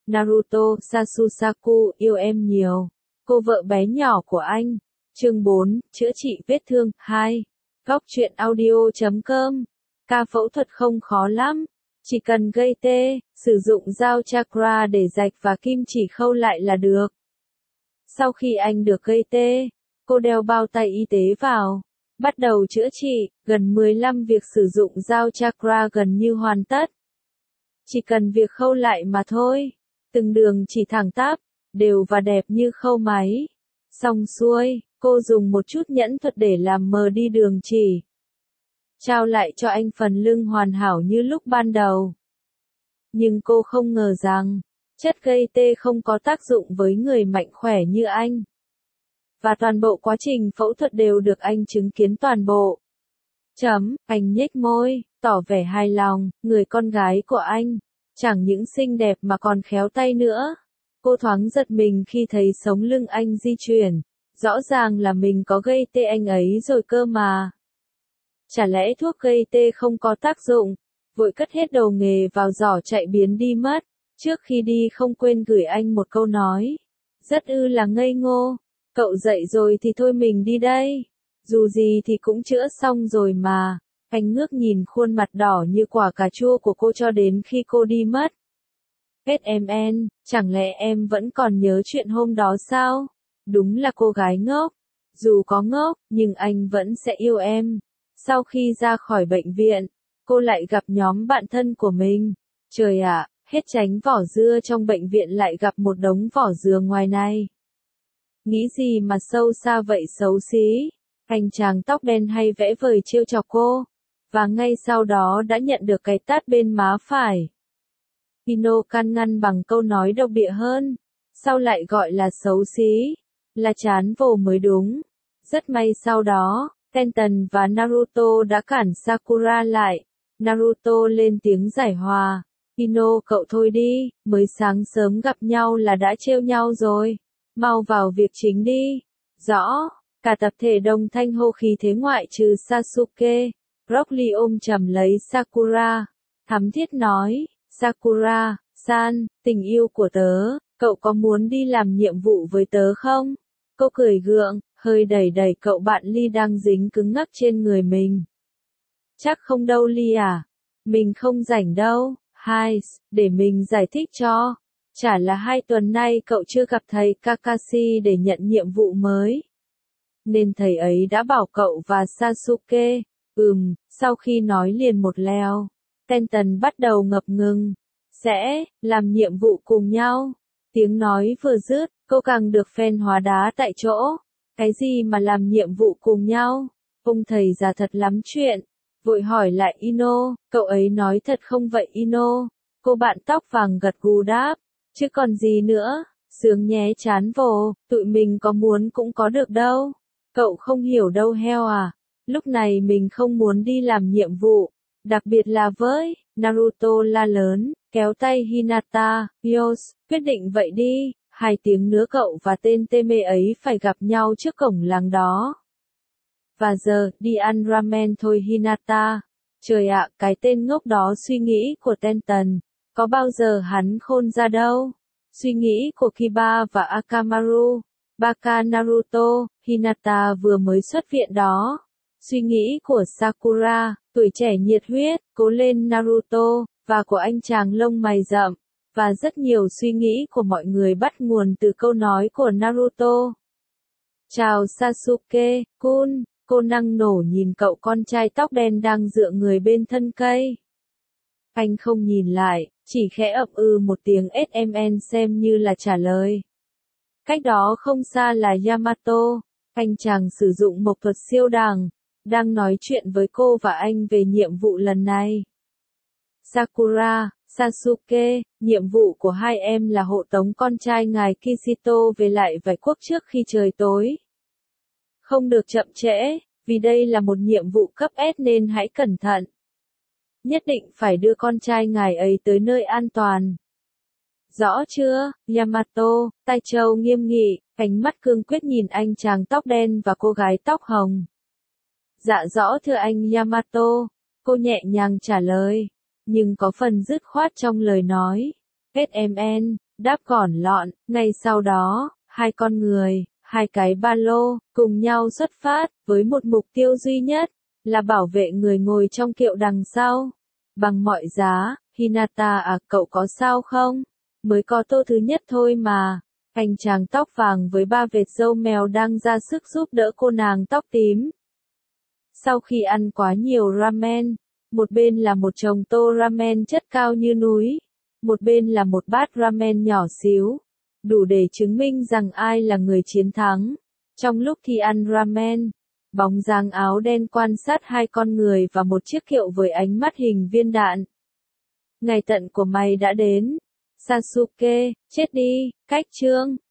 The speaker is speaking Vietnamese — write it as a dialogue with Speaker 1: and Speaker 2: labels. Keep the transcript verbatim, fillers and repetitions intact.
Speaker 1: Naruto, Sasusaku, yêu em nhiều. Cô vợ bé nhỏ của anh. Chương bốn, chữa trị vết thương, hai. Góc truyện audio chấm com. Ca phẫu thuật không khó lắm. Chỉ cần gây tê, sử dụng dao chakra để rạch và kim chỉ khâu lại là được. Sau khi anh được gây tê, cô đeo bao tay y tế vào. Bắt đầu chữa trị, gần mười lăm việc sử dụng dao chakra gần như hoàn tất. Chỉ cần việc khâu lại mà thôi. Từng đường chỉ thẳng tắp, đều và đẹp như khâu máy. Xong xuôi, cô dùng một chút nhẫn thuật để làm mờ đi đường chỉ. Trao lại cho anh phần lưng hoàn hảo như lúc ban đầu. Nhưng cô không ngờ rằng, chất gây tê không có tác dụng với người mạnh khỏe như anh. Và toàn bộ quá trình phẫu thuật đều được anh chứng kiến toàn bộ. Chấm, anh nhếch môi, tỏ vẻ hài lòng, người con gái của anh. Chẳng những xinh đẹp mà còn khéo tay nữa. Cô thoáng giật mình khi thấy sống lưng anh di chuyển. Rõ ràng là mình có gây tê anh ấy rồi cơ mà. Chả lẽ thuốc gây tê không có tác dụng? Vội cất hết đồ nghề vào giỏ chạy biến đi mất. Trước khi đi không quên gửi anh một câu nói. Rất ư là ngây ngô. Cậu dậy rồi thì thôi mình đi đây. Dù gì thì cũng chữa xong rồi mà. Anh ngước nhìn khuôn mặt đỏ như quả cà chua của cô cho đến khi cô đi mất. ét em en, chẳng lẽ em vẫn còn nhớ chuyện hôm đó sao? Đúng là cô gái ngốc. Dù có ngốc, nhưng anh vẫn sẽ yêu em. Sau khi ra khỏi bệnh viện, cô lại gặp nhóm bạn thân của mình. Trời ạ, hết tránh vỏ dưa trong bệnh viện lại gặp một đống vỏ dừa ngoài này. Nghĩ gì mà sâu xa vậy xấu xí? Anh chàng tóc đen hay vẽ vời trêu chọc cô. Và ngay sau đó đã nhận được cái tát bên má phải. Pino can ngăn bằng câu nói độc địa hơn. Sao lại gọi là xấu xí? Là chán vồ mới đúng. Rất may sau đó, Tenten và Naruto đã cản Sakura lại. Naruto lên tiếng giải hòa. Pino cậu thôi đi, mới sáng sớm gặp nhau là đã trêu nhau rồi. Mau vào việc chính đi. Rõ, cả tập thể đồng thanh hô khí thế ngoại trừ Sasuke. Broccoli ôm chầm lấy Sakura. Thắm thiết nói, Sakura, san, tình yêu của tớ, cậu có muốn đi làm nhiệm vụ với tớ không? Cô cười gượng, hơi đẩy đẩy cậu bạn Ly đang dính cứng ngắc trên người mình. Chắc không đâu Ly à? Mình không rảnh đâu, hai, để mình giải thích cho. Chả là hai tuần nay cậu chưa gặp thầy Kakashi để nhận nhiệm vụ mới. Nên thầy ấy đã bảo cậu và Sasuke. Ừm, sau khi nói liền một lèo, Tenten bắt đầu ngập ngừng. Sẽ, làm nhiệm vụ cùng nhau. Tiếng nói vừa dứt, cô càng được fan hóa đá tại chỗ. Cái gì mà làm nhiệm vụ cùng nhau? Ông thầy già thật lắm chuyện. Vội hỏi lại Ino, cậu ấy nói thật không vậy Ino? Cô bạn tóc vàng gật gù đáp. Chứ còn gì nữa, sướng nhé chán vồ, tụi mình có muốn cũng có được đâu. Cậu không hiểu đâu heo à. Lúc này mình không muốn đi làm nhiệm vụ, đặc biệt là với, Naruto la lớn, kéo tay Hinata, Yos, quyết định vậy đi, hai tiếng nữa cậu và tên tê mê ấy phải gặp nhau trước cổng làng đó. Và giờ, đi ăn ramen thôi Hinata. Trời ạ, cái tên ngốc đó suy nghĩ của Tenten, có bao giờ hắn khôn ra đâu. Suy nghĩ của Kiba và Akamaru, Baka Naruto, Hinata vừa mới xuất viện đó. Suy nghĩ của Sakura, tuổi trẻ nhiệt huyết, cố lên Naruto, và của anh chàng lông mày rậm, và rất nhiều suy nghĩ của mọi người bắt nguồn từ câu nói của Naruto. Chào Sasuke, kun, cô năng nổ nhìn cậu con trai tóc đen đang dựa người bên thân cây. Anh không nhìn lại, chỉ khẽ ậm ừ một tiếng ét em en xem như là trả lời. Cách đó không xa là Yamato, anh chàng sử dụng mộc thuật siêu đẳng. Đang nói chuyện với cô và anh về nhiệm vụ lần này. Sakura, Sasuke, nhiệm vụ của hai em là hộ tống con trai ngài Kishito về lại vài quốc trước khi trời tối. Không được chậm trễ, vì đây là một nhiệm vụ cấp S nên hãy cẩn thận. Nhất định phải đưa con trai ngài ấy tới nơi an toàn. Rõ chưa, Yamato, tai châu nghiêm nghị, ánh mắt cương quyết nhìn anh chàng tóc đen và cô gái tóc hồng. Dạ rõ thưa anh Yamato, cô nhẹ nhàng trả lời, nhưng có phần dứt khoát trong lời nói. ét em en, đáp gọn lọn, ngay sau đó, hai con người, hai cái ba lô, cùng nhau xuất phát, với một mục tiêu duy nhất, là bảo vệ người ngồi trong kiệu đằng sau. Bằng mọi giá, Hinata à, cậu có sao không? Mới có tô thứ nhất thôi mà. Anh chàng tóc vàng với ba vệt râu mèo đang ra sức giúp đỡ cô nàng tóc tím. Sau khi ăn quá nhiều ramen, một bên là một chồng tô ramen chất cao như núi, một bên là một bát ramen nhỏ xíu, đủ để chứng minh rằng ai là người chiến thắng. Trong lúc thi ăn ramen, bóng dáng áo đen quan sát hai con người và một chiếc kiệu với ánh mắt hình viên đạn. Ngày tận của mày đã đến. Sasuke, chết đi, cách chương.